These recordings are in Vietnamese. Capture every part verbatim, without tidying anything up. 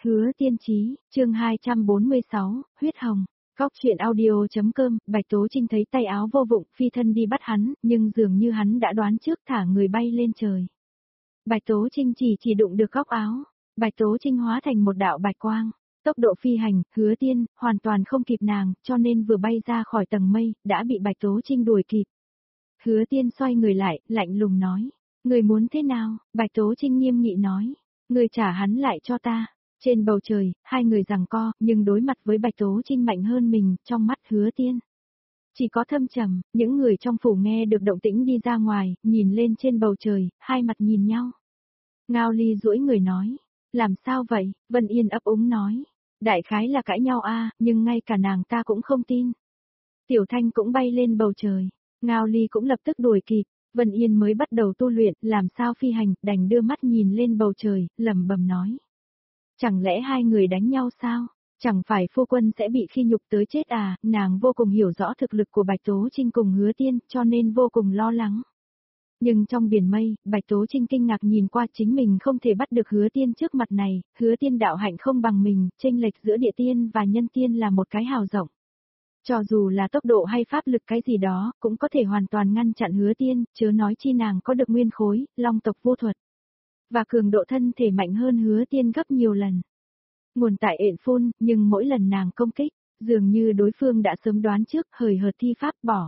Hứa Tiên Chí, chương hai trăm bốn mươi sáu, huyết hồng. Góc truyện audio.com, Bạch Tố Trinh thấy tay áo vô vụng, phi thân đi bắt hắn, nhưng dường như hắn đã đoán trước thả người bay lên trời. Bạch Tố Trinh chỉ chỉ đụng được góc áo, Bạch Tố Trinh hóa thành một đạo bạch quang. Tốc độ phi hành, Hứa Tiên, hoàn toàn không kịp nàng, cho nên vừa bay ra khỏi tầng mây, đã bị Bạch Tố Trinh đuổi kịp. Hứa Tiên xoay người lại, lạnh lùng nói, người muốn thế nào? Bạch Tố Trinh nghiêm nghị nói, người trả hắn lại cho ta. Trên bầu trời, hai người giằng co, nhưng đối mặt với Bạch Tố Trinh mạnh hơn mình, trong mắt Hứa Tiên. Chỉ có thâm trầm, những người trong phủ nghe được động tĩnh đi ra ngoài, nhìn lên trên bầu trời, hai mặt nhìn nhau. Ngao Ly duỗi người nói, làm sao vậy? Vân Yên ấp úng nói, đại khái là cãi nhau a, nhưng ngay cả nàng ta cũng không tin. Tiểu Thanh cũng bay lên bầu trời, Ngao Ly cũng lập tức đuổi kịp, Vân Yên mới bắt đầu tu luyện, làm sao phi hành, đành đưa mắt nhìn lên bầu trời, lẩm bẩm nói. Chẳng lẽ hai người đánh nhau sao? Chẳng phải phu quân sẽ bị khi nhục tới chết à? Nàng vô cùng hiểu rõ thực lực của Bạch Tố Trinh cùng Hứa Tiên, cho nên vô cùng lo lắng. Nhưng trong biển mây, Bạch Tố Trinh kinh ngạc nhìn qua chính mình không thể bắt được Hứa Tiên trước mặt này, Hứa Tiên đạo hạnh không bằng mình, chênh lệch giữa địa tiên và nhân tiên là một cái hào rộng. Cho dù là tốc độ hay pháp lực cái gì đó, cũng có thể hoàn toàn ngăn chặn Hứa Tiên, chớ nói chi nàng có được nguyên khối, long tộc vô thuật. Và cường độ thân thể mạnh hơn Hứa Tiên gấp nhiều lần. Nguồn tại ện phun, nhưng mỗi lần nàng công kích, dường như đối phương đã sớm đoán trước, hời hợt thi pháp bỏ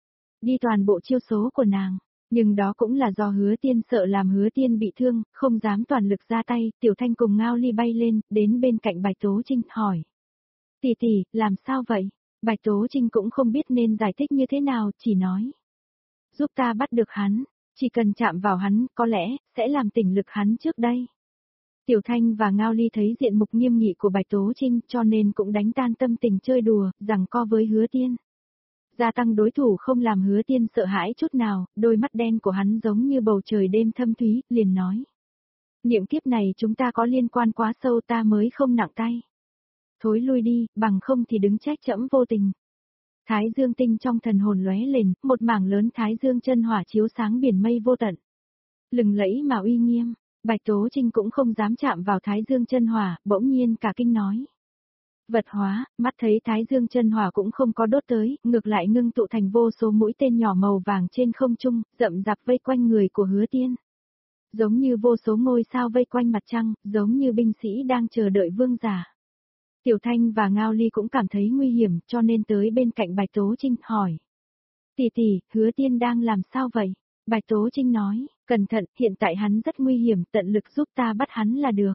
đi toàn bộ chiêu số của nàng. Nhưng đó cũng là do Hứa Tiên sợ làm Hứa Tiên bị thương, không dám toàn lực ra tay. Tiểu Thanh cùng Ngao Ly bay lên, đến bên cạnh Bạch Tố Trinh, hỏi. Tỷ tỷ, làm sao vậy? Bạch Tố Trinh cũng không biết nên giải thích như thế nào, chỉ nói. Giúp ta bắt được hắn. Chỉ cần chạm vào hắn, có lẽ, sẽ làm tỉnh lực hắn trước đây. Tiểu Thanh và Ngao Ly thấy diện mục nghiêm nghị của Bạch Tố Trinh, cho nên cũng đánh tan tâm tình chơi đùa, giằng co với Hứa Tiên. Gia tăng đối thủ không làm Hứa Tiên sợ hãi chút nào, đôi mắt đen của hắn giống như bầu trời đêm thâm thúy, liền nói. Niệm kiếp này chúng ta có liên quan quá sâu, ta mới không nặng tay. Thối lui đi, bằng không thì đứng trách trẫm vô tình. Thái dương tinh trong thần hồn lóe lên, một mảng lớn thái dương chân hỏa chiếu sáng biển mây vô tận. Lừng lẫy mà uy nghiêm, Bạch Tố Trinh cũng không dám chạm vào thái dương chân hỏa, bỗng nhiên cả kinh nói. Vật hóa, mắt thấy thái dương chân hỏa cũng không có đốt tới, ngược lại ngưng tụ thành vô số mũi tên nhỏ màu vàng trên không trung, rậm rạp vây quanh người của Hứa Tiên. Giống như vô số ngôi sao vây quanh mặt trăng, giống như binh sĩ đang chờ đợi vương giả. Tiểu Thanh và Ngao Ly cũng cảm thấy nguy hiểm, cho nên tới bên cạnh Bạch Tố Trinh, hỏi. Tỷ tỷ, Hứa Tiên đang làm sao vậy? Bạch Tố Trinh nói, cẩn thận, hiện tại hắn rất nguy hiểm, tận lực giúp ta bắt hắn là được.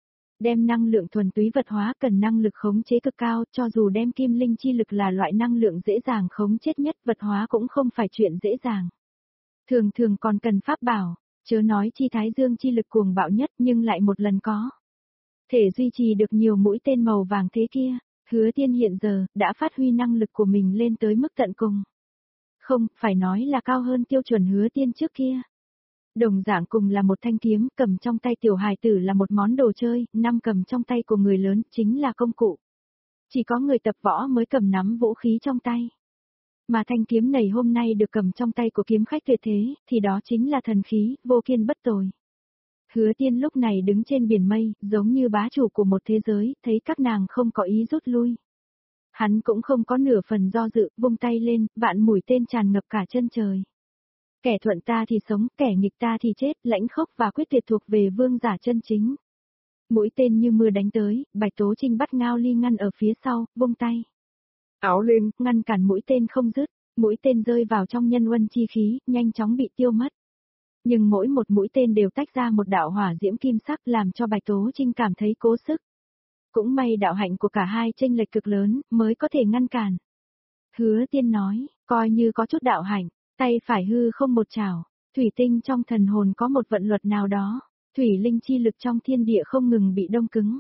Đem năng lượng thuần túy vật hóa cần năng lực khống chế cực cao, cho dù đem kim linh chi lực là loại năng lượng dễ dàng khống chết nhất, vật hóa cũng không phải chuyện dễ dàng. Thường thường còn cần pháp bảo, chớ nói chi thái dương chi lực cuồng bạo nhất nhưng lại một lần có. Thể duy trì được nhiều mũi tên màu vàng thế kia, Hứa Tiên hiện giờ, đã phát huy năng lực của mình lên tới mức tận cùng. Không, phải nói là cao hơn tiêu chuẩn Hứa Tiên trước kia. Đồng dạng cùng là một thanh kiếm, cầm trong tay tiểu hài tử là một món đồ chơi, năm cầm trong tay của người lớn chính là công cụ. Chỉ có người tập võ mới cầm nắm vũ khí trong tay. Mà thanh kiếm này hôm nay được cầm trong tay của kiếm khách tuyệt thế, thì đó chính là thần khí, vô kiên bất tồi. Hứa Tiên lúc này đứng trên biển mây, giống như bá chủ của một thế giới, thấy các nàng không có ý rút lui. Hắn cũng không có nửa phần do dự, vung tay lên, vạn mũi tên tràn ngập cả chân trời. Kẻ thuận ta thì sống, kẻ nghịch ta thì chết, lãnh khốc và quyết tuyệt thuộc về vương giả chân chính. Mũi tên như mưa đánh tới, Bạch Tố Trinh bắt Ngao Ly ngăn ở phía sau, vung tay. Áo lên, ngăn cản mũi tên không dứt, mũi tên rơi vào trong nhân uân chi khí, nhanh chóng bị tiêu mất. Nhưng mỗi một mũi tên đều tách ra một đạo hỏa diễm kim sắc làm cho Bạch Tố Trinh cảm thấy cố sức. Cũng may đạo hạnh của cả hai chênh lệch cực lớn, mới có thể ngăn cản. Hứa Tiên nói, coi như có chút đạo hạnh, tay phải hư không một chảo, thủy tinh trong thần hồn có một vận luật nào đó, thủy linh chi lực trong thiên địa không ngừng bị đông cứng.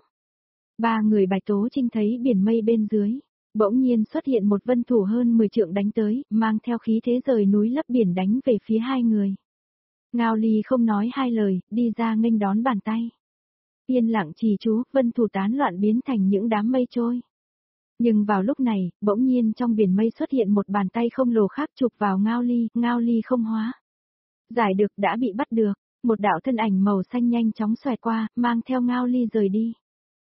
Ba người Bạch Tố Trinh thấy biển mây bên dưới, bỗng nhiên xuất hiện một vân thủ hơn mười trượng đánh tới, mang theo khí thế rời núi lấp biển đánh về phía hai người. Ngao Ly không nói hai lời, đi ra nghênh đón bàn tay. Yên lặng trì chú, vân thủ tán loạn biến thành những đám mây trôi. Nhưng vào lúc này, bỗng nhiên trong biển mây xuất hiện một bàn tay không lồ khác chụp vào Ngao Ly, Ngao Ly không hóa. Giải được đã bị bắt được, một đạo thân ảnh màu xanh nhanh chóng xoẹt qua, mang theo Ngao Ly rời đi.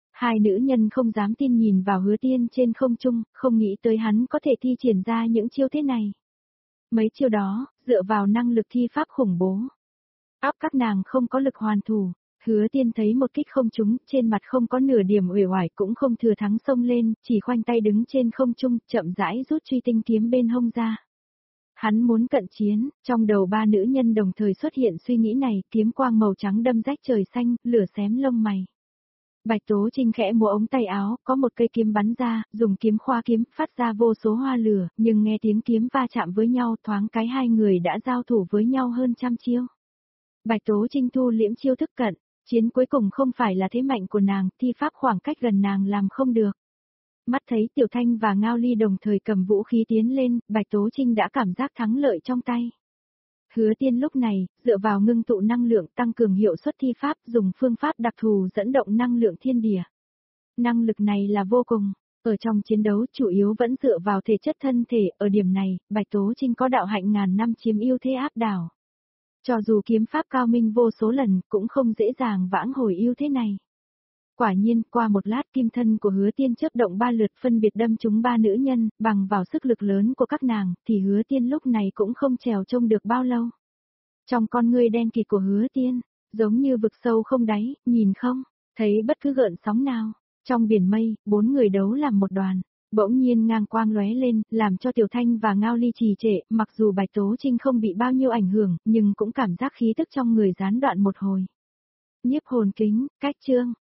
Hai nữ nhân không dám tin nhìn vào Hứa Tiên trên không trung, không nghĩ tới hắn có thể thi triển ra những chiêu thế này. Mấy chiêu đó, dựa vào năng lực thi pháp khủng bố. Óc các nàng không có lực hoàn thủ. Hứa Tiên thấy một kích không trúng, trên mặt không có nửa điểm uể oải cũng không thừa thắng xông lên, chỉ khoanh tay đứng trên không trung, chậm rãi rút truy tinh kiếm bên hông ra. Hắn muốn cận chiến, trong đầu ba nữ nhân đồng thời xuất hiện suy nghĩ này, kiếm quang màu trắng đâm rách trời xanh, lửa xém lông mày. Bạch Tố Trinh khẽ múa ống tay áo, có một cây kiếm bắn ra, dùng kiếm khoa kiếm, phát ra vô số hoa lửa, nhưng nghe tiếng kiếm va chạm với nhau, thoáng cái hai người đã giao thủ với nhau hơn trăm chiêu. Bạch Tố Trinh thu liễm chiêu thức cận, chiến cuối cùng không phải là thế mạnh của nàng, thi pháp khoảng cách gần nàng làm không được. Mắt thấy Tiểu Thanh và Ngao Ly đồng thời cầm vũ khí tiến lên, Bạch Tố Trinh đã cảm giác thắng lợi trong tay. Hứa Tiên lúc này, dựa vào ngưng tụ năng lượng tăng cường hiệu suất thi pháp, dùng phương pháp đặc thù dẫn động năng lượng thiên địa. Năng lực này là vô cùng, ở trong chiến đấu chủ yếu vẫn dựa vào thể chất thân thể, ở điểm này, Bạch Tố Trinh có đạo hạnh ngàn năm chiếm ưu thế áp đảo. Cho dù kiếm pháp cao minh vô số lần, cũng không dễ dàng vãng hồi ưu thế này. Quả nhiên, qua một lát kim thân của Hứa Tiên chớp động ba lượt phân biệt đâm trúng ba nữ nhân, bằng vào sức lực lớn của các nàng, thì Hứa Tiên lúc này cũng không trèo trông được bao lâu. Trong con ngươi đen kịt của Hứa Tiên, giống như vực sâu không đáy, nhìn không, thấy bất cứ gợn sóng nào. Trong biển mây, bốn người đấu làm một đoàn, bỗng nhiên ngang quang lóe lên, làm cho Tiểu Thanh và Ngao Ly trì trệ, mặc dù Bạch Tố Trinh không bị bao nhiêu ảnh hưởng, nhưng cũng cảm giác khí tức trong người gián đoạn một hồi. Nhiếp hồn kính, cách chương.